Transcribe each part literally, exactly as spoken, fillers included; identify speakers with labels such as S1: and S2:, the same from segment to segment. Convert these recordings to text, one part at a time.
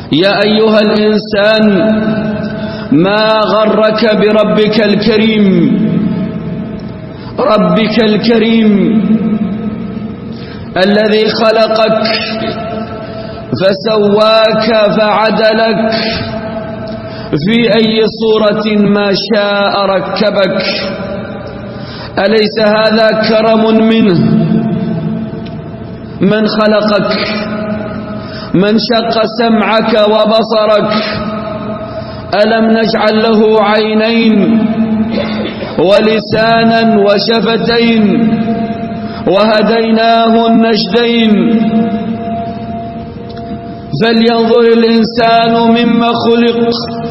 S1: يا أيها الإنسان ما غرك بربك الكريم، ربك الكريم الذي خلقك فسواك فعدلك في أي صورة ما شاء ركبك. أليس هذا كرم منه؟ من خلقك، من شق سمعك وبصرك، ألم نجعل له عينين ولسانا وشفتين وهديناه النجدين؟ فلينظر الإنسان مما خلق،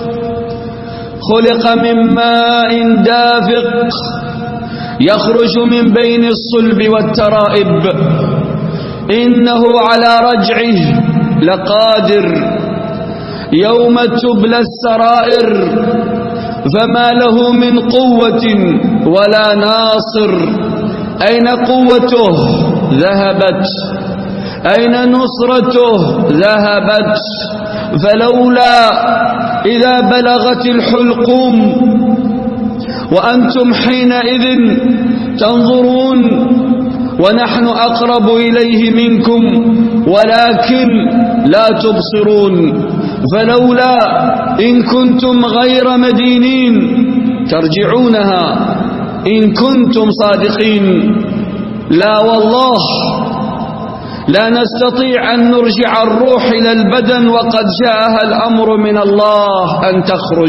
S1: خلق من ماء دافق يخرج من بين الصلب والترائب، إنه على رجعه لقادر، يوم تبلى السرائر فما له من قوة ولا ناصر. أين قوته؟ ذهبت. أين نصرته؟ ذهبت. فلولا إذا بلغت الحلقوم وأنتم حينئذ تنظرون ونحن أقرب إليه منكم ولكن لا تبصرون، فلولا إن كنتم غير مدينين ترجعونها إن كنتم صادقين. لا والله لا نستطيع أن نرجع الروح إلى البدن وقد جاءها الأمر من الله أن تخرج.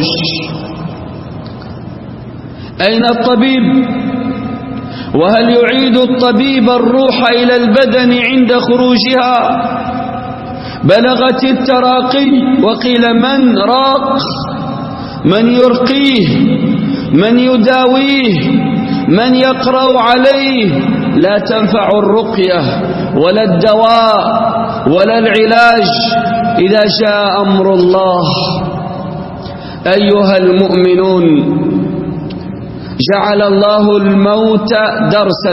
S1: أين الطبيب؟ وهل يعيد الطبيب الروح إلى البدن عند خروجها؟ بلغت التراقي وقيل من راق؟ من يرقيه؟ من يداويه؟ من يقرأ عليه؟ لا تنفع الرقية ولا الدواء ولا العلاج إذا جاء أمر الله. أيها المؤمنون، جعل الله الموت درسا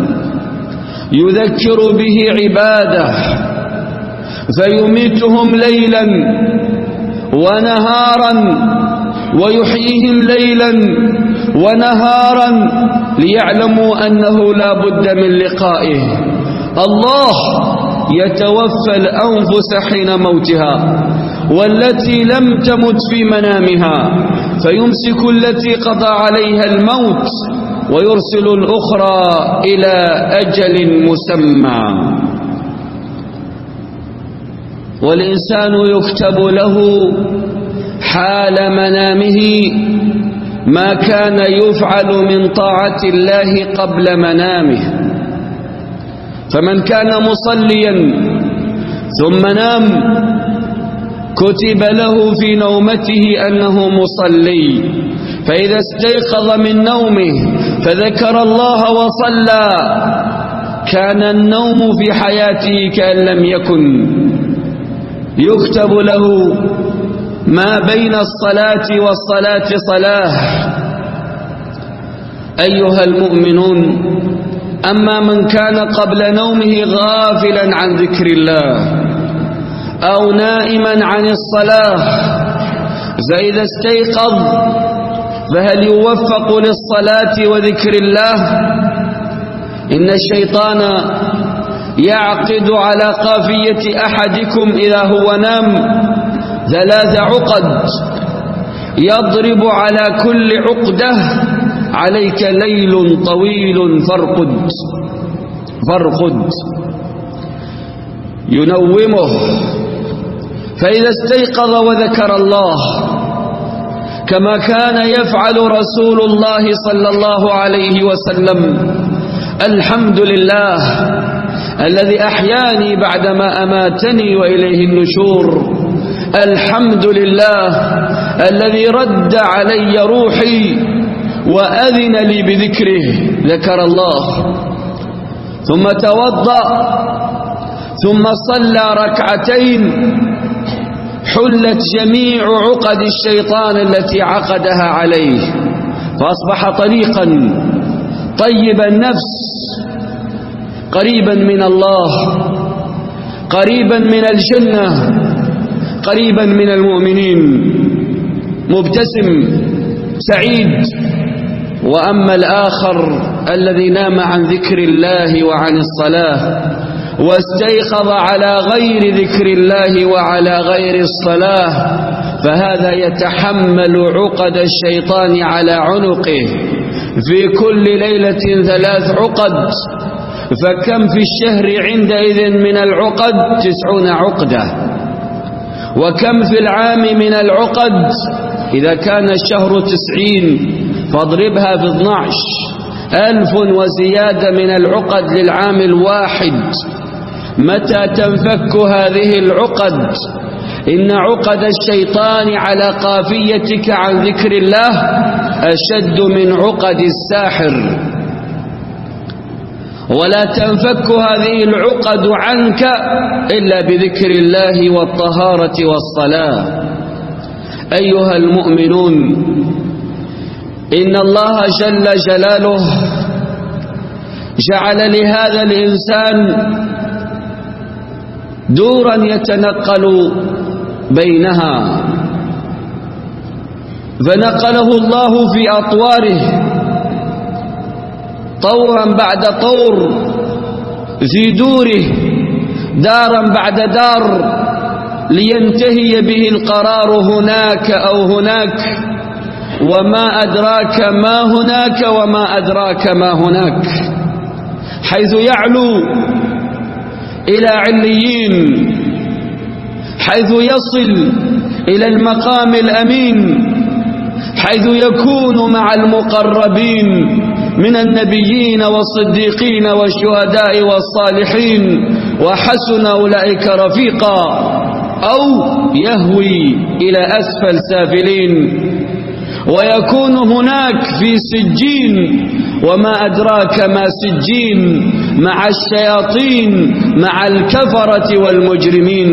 S1: يذكر به عباده، فيميتهم ليلا ونهارا ويحييهم ليلا ونهارا ليعلموا أنه لا بد من لقائه. الله يتوفى الأنفس حين موتها والتي لم تمت في منامها، فيمسك التي قضى عليها الموت ويرسل الأخرى إلى أجل مسمى. والإنسان يكتب له حال منامه ما كان يفعل من طاعة الله قبل منامه. فمن كان مصليا ثم نام كتب له في نومته أنه مصلي، فإذا استيقظ من نومه فذكر الله وصلى كان النوم في حياته كأن لم يكن. يكتب له ما بين الصلاة والصلاة صلاة. أيها المؤمنون، أما من كان قبل نومه غافلا عن ذكر الله أو نائما عن الصلاة فإذا استيقظ فهل يوفق للصلاة وذكر الله؟ إن الشيطان يعقد على قافية أحدكم إذا هو نام ثلاث عقد، يضرب على كل عقدة عليك ليل طويل فارقد فارقد، ينومه. فإذا استيقظ وذكر الله كما كان يفعل رسول الله صلى الله عليه وسلم: الحمد لله الذي أحياني بعدما أماتني وإليه النشور، الحمد لله الذي رد علي روحي وأذن لي بذكره. ذكر الله ثم توضأ ثم صلى ركعتين حلت جميع عقد الشيطان التي عقدها عليه، فأصبح طريقا طيب النفس، قريبا من الله، قريبا من الجنة، قريبا من المؤمنين مبتسم سعيد. وأما الآخر الذي نام عن ذكر الله وعن الصلاة واستيقظ على غير ذكر الله وعلى غير الصلاة فهذا يتحمل عقد الشيطان على عنقه في كل ليلة ثلاث عقد. فكم في الشهر عندئذ من العقد؟ تسعون عقدة. وكم في العام من العقد؟ إذا كان الشهر تسعين فاضربها في اثنى عشر، ألف وزيادة من العقد للعام الواحد. متى تنفك هذه العقد؟ إن عقد الشيطان على قافيتك عن ذكر الله أشد من عقد الساحر. ولا تنفك هذه العقد عنك إلا بذكر الله والطهارة والصلاة. أيها المؤمنون، إن الله جل جلاله جعل لهذا الإنسان دورا يتنقل بينها، فنقله الله في أطواره طورا بعد طور في دوره، دارا بعد دار، لينتهي به القرار هناك أو هناك، وما أدراك ما هناك وما أدراك ما هناك، حيث يعلو إلى عليين، حيث يصل إلى المقام الأمين، حيث يكون مع المقربين من النبيين والصديقين والشهداء والصالحين، وحسن أولئك رفيقا، أو يهوي إلى أسفل سافلين، ويكون هناك في سجين، وما أدراك ما سجين، مع الشياطين، مع الكفرة والمجرمين،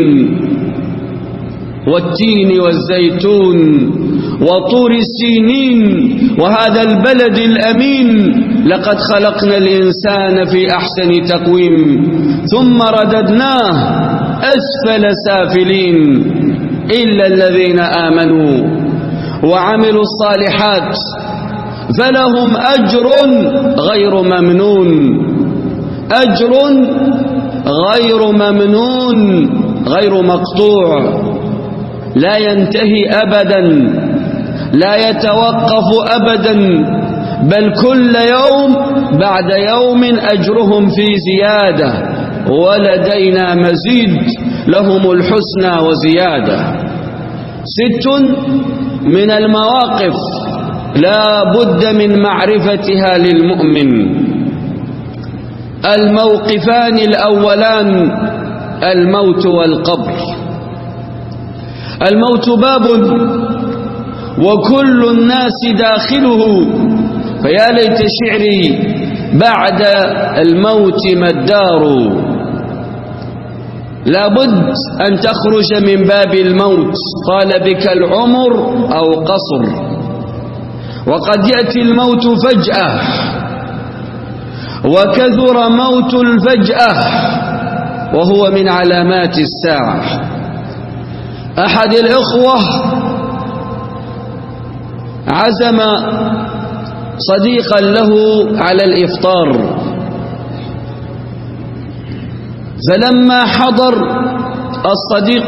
S1: والتين والزيتون وطور السينين وهذا البلد الأمين. لقد خلقنا الإنسان في أحسن تقويم ثم رددناه أسفل سافلين إلا الذين آمنوا وعملوا الصالحات فلهم أجر غير ممنون، أجر غير ممنون غير مقطوع، لا ينتهي أبدا، لا يتوقف أبدا، بل كل يوم بعد يوم أجرهم في زيادة، ولدينا مزيد، لهم الحسنى وزيادة. ست من المواقف لا بد من معرفتها للمؤمن. الموقفان الأولان الموت والقبر. الموت باب وكل الناس داخله، فيا ليت شعري بعد الموت ما الدار. لابد أن تخرج من باب الموت، طال بك العمر أو قصر، وقد يأتي الموت فجأة، وكثر موت الفجأة وهو من علامات الساعة. أحد الإخوة عزم صديقا له على الإفطار، فلما حضر الصديق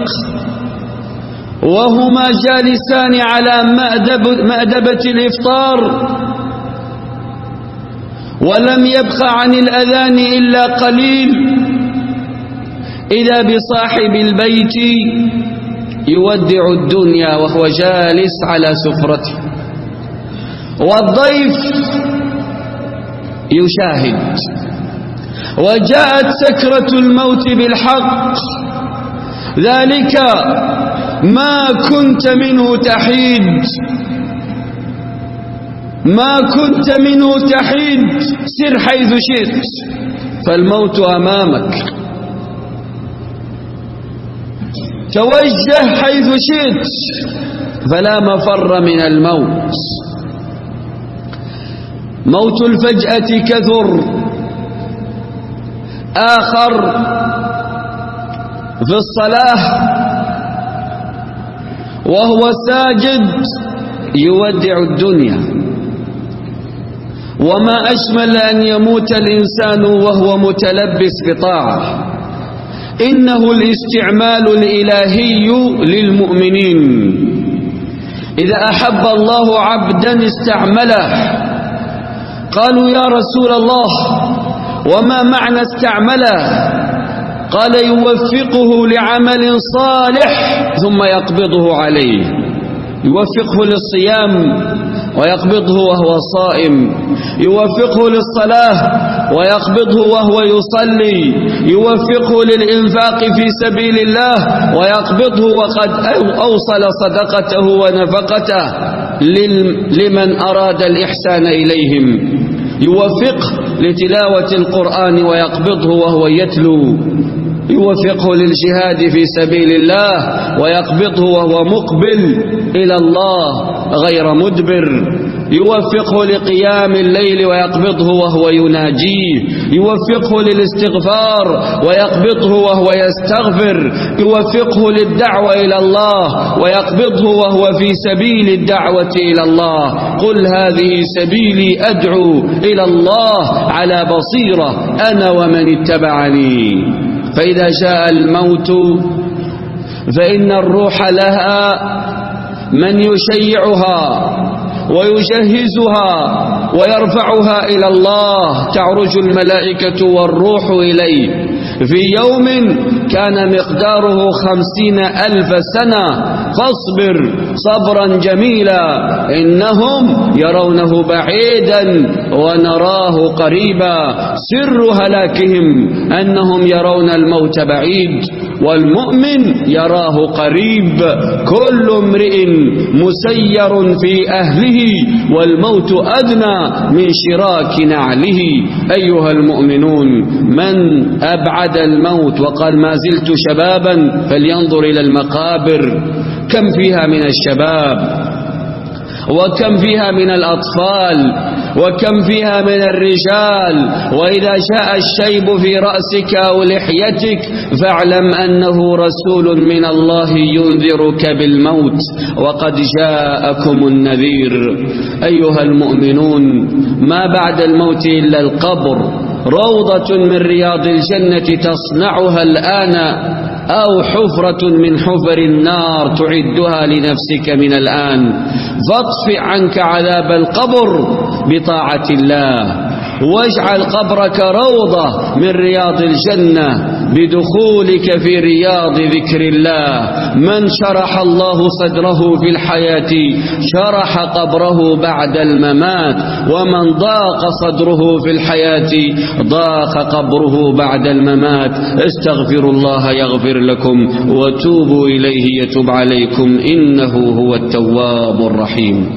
S1: وهما جالسان على مأدبة الإفطار ولم يبق عن الأذان إلا قليل، إذا بصاحب البيت يودع الدنيا وهو جالس على سفرته، والضيف يشاهد. وجاءت سكرة الموت بالحق، ذلك ما كنت منه تحيد، ما كنت منه تحيد، سر حيث شئت فالموت أمامك، توجه حيث شئت فلا مفر من الموت. موت الفجأة كثر. آخر في الصلاة وهو ساجد يودع الدنيا. وما أشمل أن يموت الإنسان وهو متلبس بطاعة. إنه الاستعمال الإلهي للمؤمنين. إذا أحب الله عبدا استعمله. قالوا يا رسول الله وما معنى استعمله؟ قال يوفقه لعمل صالح ثم يقبضه عليه. يوفقه للصيام ويقبضه وهو صائم، يوفقه للصلاة ويقبضه وهو يصلي، يوفقه للإنفاق في سبيل الله ويقبضه وقد أوصل صدقته ونفقته لمن أراد الإحسان إليهم، يوفقه لتلاوة القرآن ويقبضه وهو يتلو، يوفقه للجهاد في سبيل الله ويقبضه وهو مقبل إلى الله غير مدبر، يوفقه لقيام الليل ويقبضه وهو يناجيه، يوفقه للاستغفار ويقبضه وهو يستغفر، يوفقه للدعوة إلى الله ويقبضه وهو في سبيل الدعوة إلى الله. قل هذه سبيلي أدعو إلى الله على بصيرة أنا ومن اتبعني. فإذا جاء الموت فإن الروح لها من يشيعها ويجهزها ويرفعها إلى الله. تعرج الملائكة والروح إليه في يوم كان مقداره خمسين ألف سنة فاصبر صبرا جميلا إنهم يرونه بعيدا ونراه قريبا. سر هلاكهم أنهم يرون الموت بعيد والمؤمن يراه قريب. كل امرئ مسير في أهله والموت أدنى من شراك نعله. أيها المؤمنون من أبعد الموت وقال ما زلت شبابا فلينظر إلى المقابر. كم فيها من الشباب وكم فيها من الأطفال وكم فيها من الرجال. وإذا جاء الشيب في رأسك أو لحيتك فاعلم أنه رسول من الله ينذرك بالموت وقد جاءكم النذير. أيها المؤمنون ما بعد الموت إلا القبر، روضة من رياض الجنة تصنعها الآن أو حفرة من حفر النار تعدها لنفسك من الآن. فاطفئ عنك عذاب القبر بطاعة الله واجعل قبرك روضة من رياض الجنة بدخولك في رياض ذكر الله. من شرح الله صدره في الحياة شرح قبره بعد الممات، ومن ضاق صدره في الحياة ضاق قبره بعد الممات. استغفروا الله يغفر لكم وتوبوا إليه يتوب عليكم إنه هو التواب الرحيم.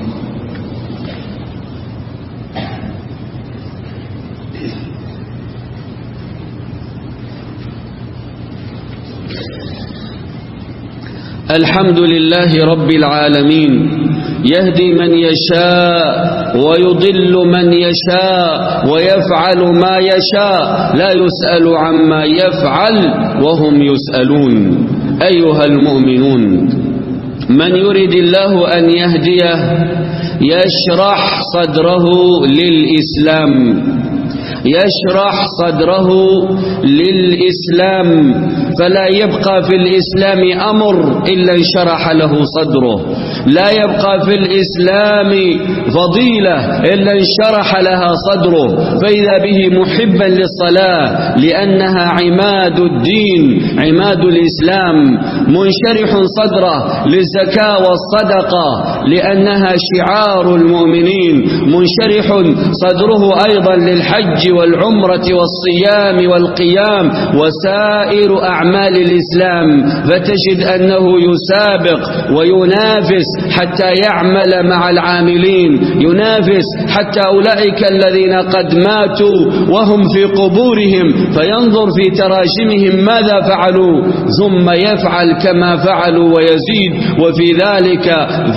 S1: الحمد لله رب العالمين يهدي من يشاء ويضل من يشاء ويفعل ما يشاء لا يسأل عما يفعل وهم يسألون. أيها المؤمنون من يريد الله أن يهديه يشرح صدره للإسلام، يشرح صدره للإسلام فلا يبقى في الإسلام أمر إلا انشرح له صدره، لا يبقى في الإسلام فضيلة إلا انشرح لها صدره. فإذا به محبا للصلاة لأنها عماد الدين عماد الإسلام، منشرح صدره للزكاة والصدقة لأنها شعار المؤمنين، منشرح صدره أيضا للحج والعمرة والصيام والقيام وسائر أعمال الإسلام. فتجد أنه يسابق وينافس حتى يعمل مع العاملين، ينافس حتى أولئك الذين قد ماتوا وهم في قبورهم فينظر في تراجمهم ماذا فعلوا ثم يفعل كما فعلوا ويزيد. وفي ذلك فليتنافس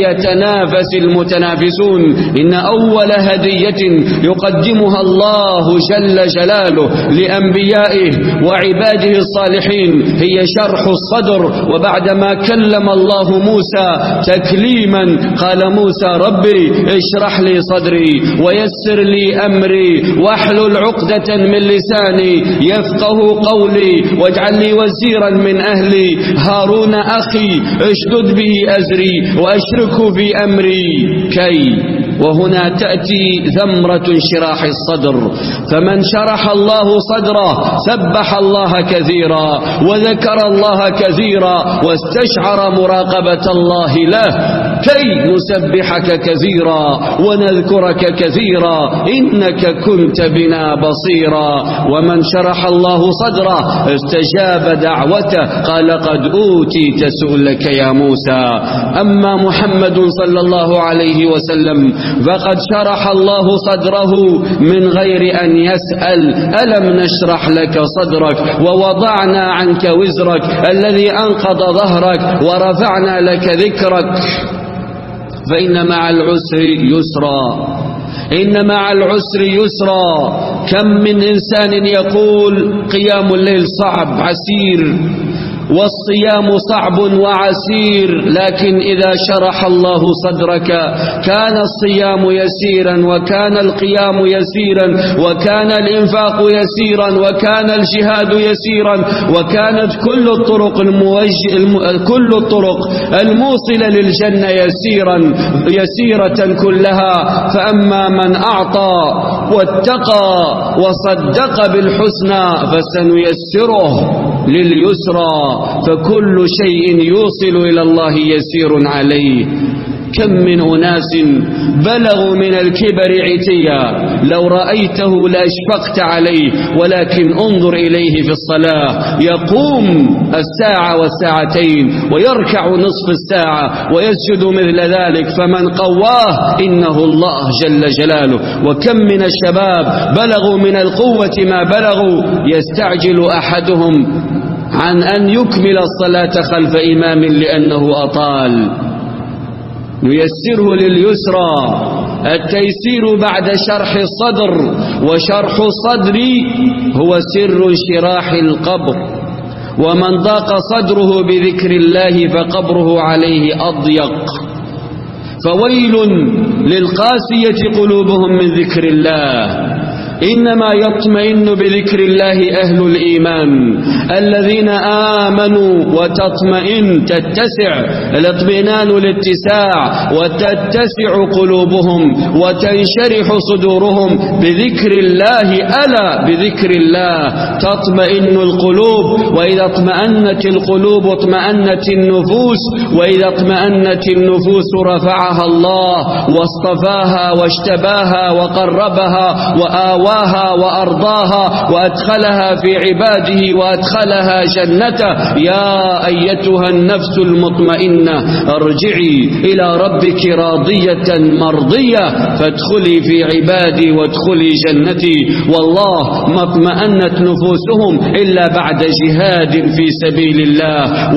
S1: فليتنافس المتنافسون. إن أول هدية يقدمها الله جل جلاله لأنبيائه وعباده الصالحين هي شرح الصدر. وبعدما كلم الله موسى تكليما قال موسى ربي اشرح لي صدري ويسر لي أمري واحلل عقدة من لساني يفقه قولي واجعل لي وزيرا من أهلي هارون أخي اشدد به أزري وأشركه في أمري كي. وهنا تأتي ثمرة انشراح الصدر. فمن شرح الله صدره سبح الله كثيرا وذكر الله كثيرا واستشعر مراقبة الله له كي نسبحك كثيرا ونذكرك كثيرا إنك كنت بنا بصيرا. ومن شرح الله صدره استجاب دعوته قال قد أوتيت سؤلك يا موسى. أما محمد صلى الله عليه وسلم فقد شرح الله صدره من غير أن يسأل ألم نشرح لك صدرك ووضعنا عنك وزرك الذي أنقض ظهرك ورفعنا لك ذكرك. فإن مع العسر يسرا إن مع العسر يسرا. كم من إنسان يقول قيام الليل صعب عسير والصيام صعب وعسير، لكن إذا شرح الله صدرك كان الصيام يسيرا وكان القيام يسيرا وكان الإنفاق يسيرا وكان الجهاد يسيرا وكانت كل الطرق الموجه الم... كل الطرق الموصلة للجنة يسيرا يسيرة كلها. فأما من أعطى واتقى وصدق بالحسنى فسنيسره لليسرى. فكل شيء يوصل إلى الله يسير عليه. كم من أناس بلغوا من الكبر عتيا لو رأيته لأشفقت عليه، ولكن انظر إليه في الصلاة يقوم الساعة والساعتين ويركع نصف الساعة ويسجد مثل ذلك. فمن قواه إنه الله جل جلاله. وكم من الشباب بلغوا من القوة ما بلغوا يستعجل أحدهم عن أن يكمل الصلاة خلف إمام لأنه أطال. نيسره لليسرى. التيسير بعد شرح الصدر، وشرح الصدر هو سر انشراح القبر. ومن ضاق صدره بذكر الله فقبره عليه أضيق. فويل للقاسية قلوبهم من ذكر الله. إنما يطمئن بذكر الله أهل الإيمان الذين آمنوا وتطمئن تتسع الاطمئنان الاتساع وتتسع قلوبهم وتنشرح صدورهم بذكر الله. ألا بذكر الله تطمئن القلوب. وإذا اطمأنت القلوب اطمأنت النفوس، وإذا اطمأنت النفوس رفعها الله واصطفاها واشتباها وقربها وآواها وأرضاها وأدخلها في عباده وأدخلها جنته. يا أيتها النفس المطمئنة ارجعي إلى ربك راضية مرضية فادخلي في عبادي وادخلي جنتي. والله ما اطمأنت نفوسهم إلا بعد جهاد في سبيل الله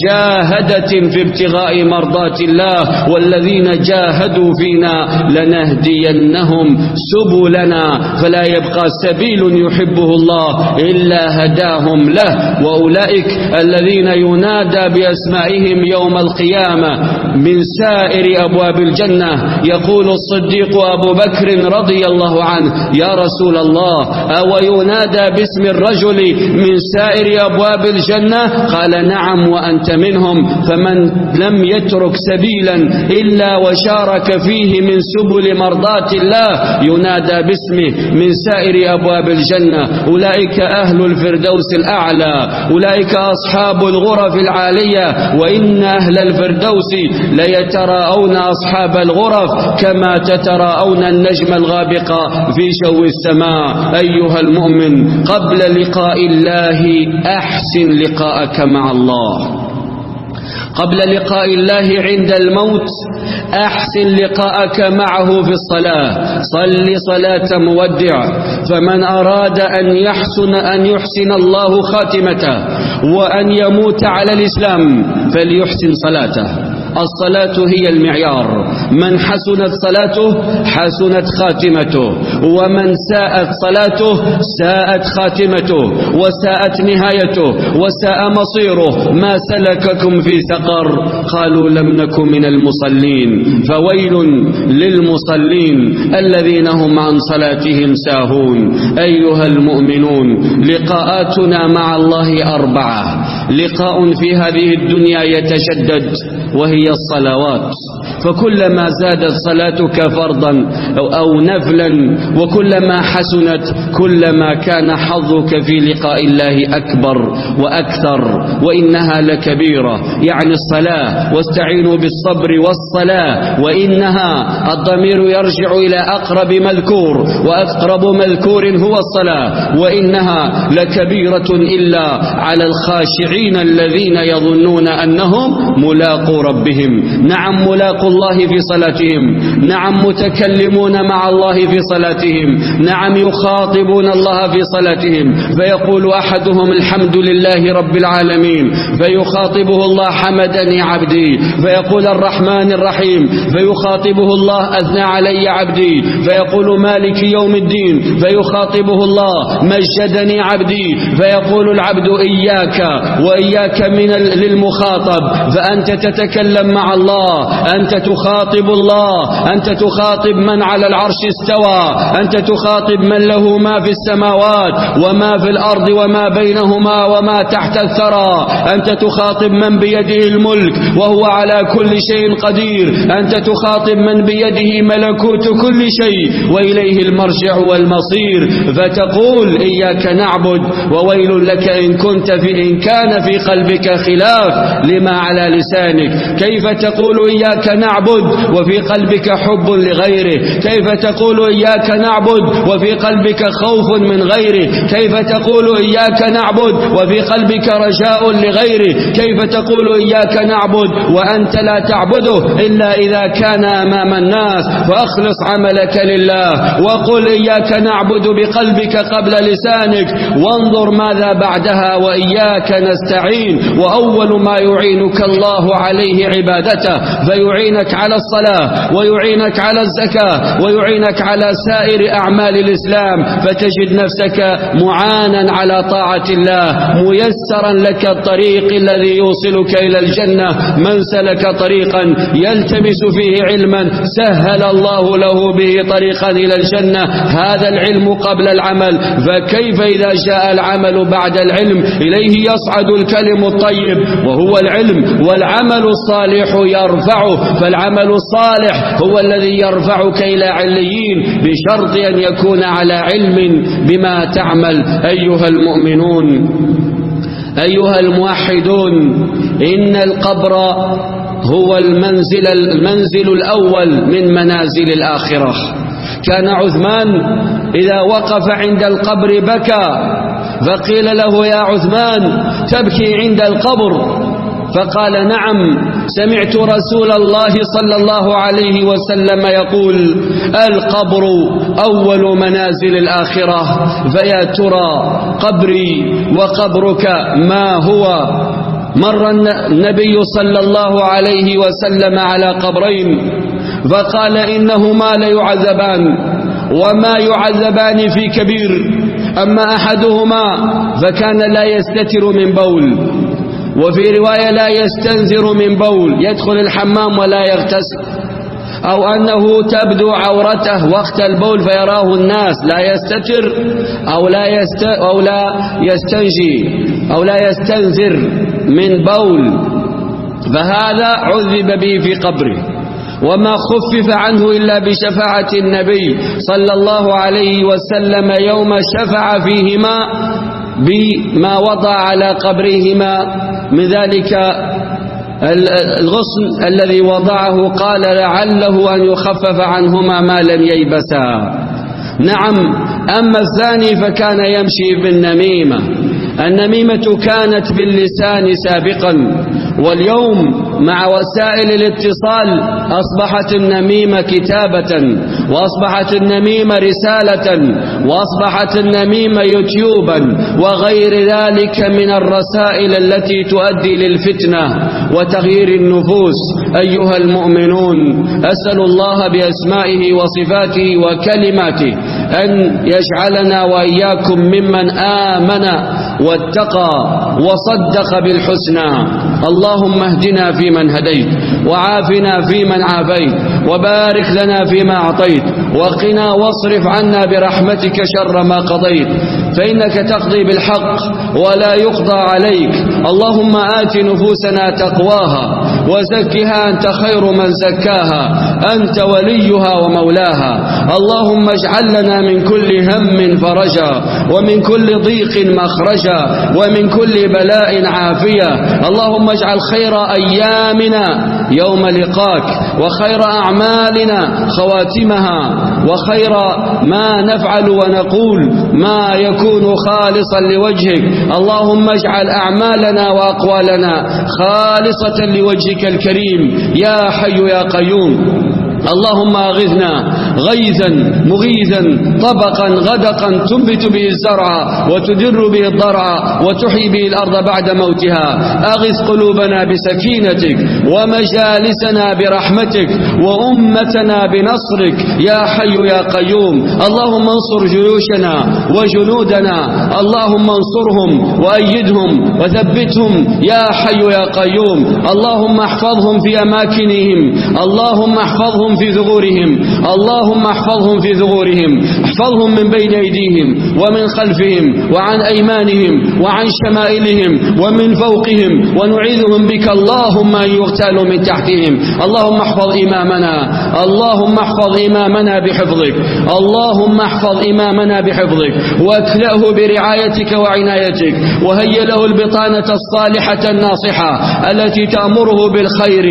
S1: ومجاهدة في ابتغاء مرضات الله. والذين جاهدوا فينا لنهدينهم سبلنا فلا يبقى سبيل يحبه الله إلا هداهم له. وأولئك الذين ينادى بأسمائهم يوم القيامة من سائر أبواب الجنة. يقول الصديق أبو بكر رضي الله عنه يا رسول الله أو ينادى باسم الرجل من سائر أبواب الجنة؟ قال نعم وأنت منهم. فمن لم يترك سبيلا إلا وشارك فيه من سبل مرضات الله ينادى باسمه من سائر أبواب الجنة. أولئك أهل الفردوس الأعلى، أولئك أصحاب الغرف العالية. وإن أهل الفردوس ليتراءون أصحاب الغرف كما تتراءون النجم الغابق في جو السماء. أيها المؤمن قبل لقاء الله أحسن لقاءك مع الله. قبل لقاء الله عند الموت أحسن لقاءك معه في الصلاة. صل صلاة مودع. فمن أراد أن يحسن أن يحسن الله خاتمته وأن يموت على الإسلام فليحسن صلاته. الصلاة هي المعيار، من حسنت صلاته حسنت خاتمته، ومن ساءت صلاته ساءت خاتمته وساءت نهايته وساء مصيره. ما سلككم في سقر؟ قالوا لم نكن من المصلين. فويل للمصلين الذين هم عن صلاتهم ساهون. أيها المؤمنون، لقاءاتنا مع الله أربعة. لقاء في هذه الدنيا يتشدد وهي الصلوات، فكلما زادت صلاتك فرضا أو نفلا وكلما حسنت كلما كان حظك في لقاء الله أكبر وأكثر، وإنها لكبيرة. يعني الصلاة، واستعينوا بالصبر والصلاة، وإنها الضمير يرجع إلى أقرب مذكور، وأقرب مذكور هو الصلاة، وإنها لكبيرة إلا على الخاشعين الذين يظنون أنهم ملاقو ربهم. نعم ملاقو الله في صلاتهم، نعم متكلمون مع الله في صلاتهم، نعم يخاطبون الله في صلاتهم، فيقول أحدهم الحمد لله رب العالمين، فيخاطبه الله حمدني عبدي، فيقول الرحمن الرحيم، فيخاطبه الله أثنى علي عبدي، فيقول مالك يوم الدين، فيخاطبه الله مجدني عبدي، فيقول العبد إياك وإياك من للمخاطب، فأنت تتكلم مع الله، أنت تخاطب الله، أنت تخاطب من على العرش استوى، أنت تخاطب من له ما في السماوات وما في الأرض وما بينهما وما تحت الثرى، أنت تخاطب من بيده الملك وهو على كل شيء قدير، أنت تخاطب من بيده ملكوت كل شيء وإليه المرجع والمصير، فتقول إياك نعبد، وويل لك إن كنت في إن كان في قلبك خلاف لما على لسانك. كيف تقول إياك نعبد وفي قلبك حب لغيره؟ كيف تقول إياك نعبد وفي قلبك خوف من غيره؟ كيف تقول إياك نعبد وفي قلبك رجاء لغيره؟ كيف تقول إياك نعبد وأنت لا تعبده إلا إذا كان أمام الناس؟ فأخلص عملك لله وقل إياك نعبد بقلبك قبل لسانك، وانظر ماذا بعدها وإياك نستعين. وأول ما يعينك الله عليه عبادته، فيعينك على الصلاة ويعينك على الزكاة ويعينك على سائر أعمال الإسلام، فتجد نفسك معانا على طاعة الله، ميسرا لك الطريق الذي يوصلك إلى الجنة. من سلك طريقا يلتمس فيه علما سهل الله له به طريقا إلى الجنة. هذا العلم قبل العمل، فكيف إذا جاء العمل بعد العلم؟ إليه يصعد الكلم الطيب وهو العلم، والعمل الصالح يرفعه، فالعمل الصالح هو الذي يرفعك إلى عليين بشرط أن يكون على علم بما تعمل. أيها المؤمنون، أيها الموحدون، إن القبر هو المنزل, المنزل الأول من منازل الآخرة. كان عثمان إذا وقف عند القبر بكى، فقيل له يا عثمان تبكي عند القبر؟ فقال نعم، سمعت رسول الله صلى الله عليه وسلم يقول القبر أول منازل الآخرة، فيا ترى قبري وقبرك ما هو؟ مر النبي صلى الله عليه وسلم على قبرين فقال إنهما ليعذبان، وما يعذبان في كبير، أما أحدهما فكان لا يستتر من بول، وفي رواية لا يستنزر من بول، يدخل الحمام ولا يغتسل، أو أنه تبدو عورته وقت البول فيراه الناس، لا يستتر أو لا, يست أو لا يستنجي أو لا يستنزر من بول، فهذا عذب به في قبره، وما خفف عنه إلا بشفاعة النبي صلى الله عليه وسلم يوم شفع فيهما بما وضع على قبرهما من ذلك الغصن الذي وضعه، قال لعله أن يخفف عنهما ما لم ييبسا. نعم، أما الثاني فكان يمشي بالنميمة، النميمة كانت باللسان سابقا، واليوم مع وسائل الاتصال أصبحت النميمة كتابة، وأصبحت النميمة رسالة، وأصبحت النميمة يوتيوبا وغير ذلك من الرسائل التي تؤدي للفتنة وتغيير النفوس. أيها المؤمنون، أسأل الله بأسمائه وصفاته وكلماته أن يجعلنا وإياكم ممن آمن واتقى وصدق بالحسنى. اللهم اهدنا فيمن هديت، وعافنا فيمن عافيت، وبارك لنا فيما أعطيت، وقنا واصرف عنا برحمتك شر ما قضيت، فإنك تقضي بالحق ولا يقضى عليك. اللهم آت نفوسنا تقواها وزكها أنت خير من زكاها، أنت وليها ومولاها. اللهم اجعل لنا من كل هم فرجا، ومن كل ضيق مخرجا، ومن كل بلاء عافية. اللهم اجعل خير أيامنا يوم لقاك، وخير أعمالنا خواتمها، وخير ما نفعل ونقول ما يكون خالصا لوجهك. اللهم اجعل أعمالنا وأقوالنا خالصة لوجهك الكريم يا حي يا قيوم. اللهم أغثنا غيثا مغيثا طبقا غدقا تنبت به الزرع وتدر به الضرع وتحيي به الأرض بعد موتها. أغث قلوبنا بسكينتك، ومجالسنا برحمتك، وأمتنا بنصرك يا حي يا قيوم. اللهم انصر جيوشنا وجنودنا، اللهم انصرهم وأيدهم وثبتهم يا حي يا قيوم. اللهم احفظهم في أماكنهم، اللهم احفظهم في ثغورهم، اللهم احفظهم في ثغورهم، احفظهم من بين أيديهم ومن خلفهم وعن أيمانهم وعن شمائلهم ومن فوقهم، ونعيذهم بك اللهم أن يغتالوا من تحتهم. اللهم احفظ إمامنا، اللهم احفظ إمامنا بحفظك، اللهم احفظ إمامنا بحفظك، واكلأه برعايتك وعنايتك، وهيئ له البطانة الصالحة الناصحة التي تأمره بالخير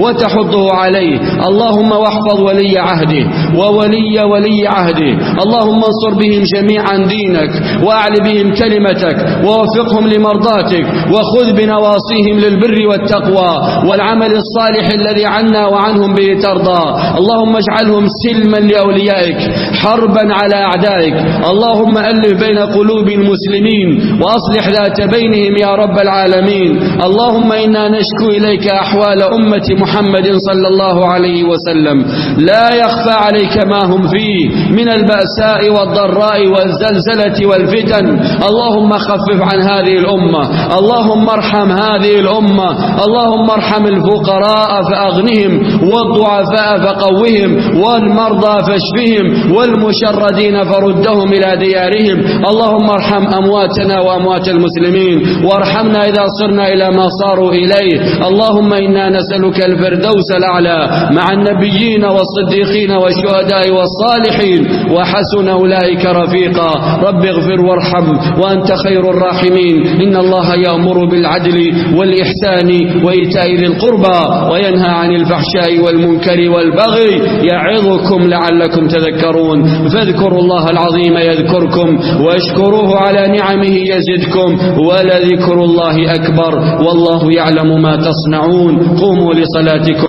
S1: وتحضه عليه. اللهم واحفظ ولي عهده وولي ولي عهده. اللهم انصر بهم جميعا دينك، وأعل بهم كلمتك، ووفقهم لمرضاتك، وخذ بنواصيهم للبر والتقوى والعمل الصالح الذي عنا وعنهم به ترضى. اللهم اجعلهم سلما لأوليائك، حربا على أعدائك. اللهم ألف بين قلوب المسلمين وأصلح ذات بينهم يا رب العالمين. اللهم إنا نشكو إليك أحوال أمة محمد صلى الله عليه وسلم، لا يخفى عليك ما هم فيه من البأساء والضراء والزلزلة والفتن. اللهم خفف عن هذه الأمة، اللهم ارحم هذه الأمة، اللهم ارحم الفقراء فأغنهم، والضعفاء فقوهم، والمرضى فاشفهم، والمشردين فردهم إلى ديارهم. اللهم ارحم أمواتنا وأموات المسلمين، وارحمنا إذا صرنا إلى ما صاروا إليه. اللهم إنا نسألك الفردوس الأعلى مع النبيين والصديقين والشهداء والصالحين، وحسن أولئك رفيقا. رب اغفر وارحم وأنت خير الراحمين. إن الله يأمر بالعدل والإحسان وإيتاء ذي القربى، وينهى عن الفحشاء والمنكر والبغي، يعظكم لعلكم تذكرون. فاذكروا الله العظيم يذكركم، واشكروه على نعمه يزدكم، ولذكر الله أكبر، والله يعلم ما تصنعون. قوموا لصلاتكم.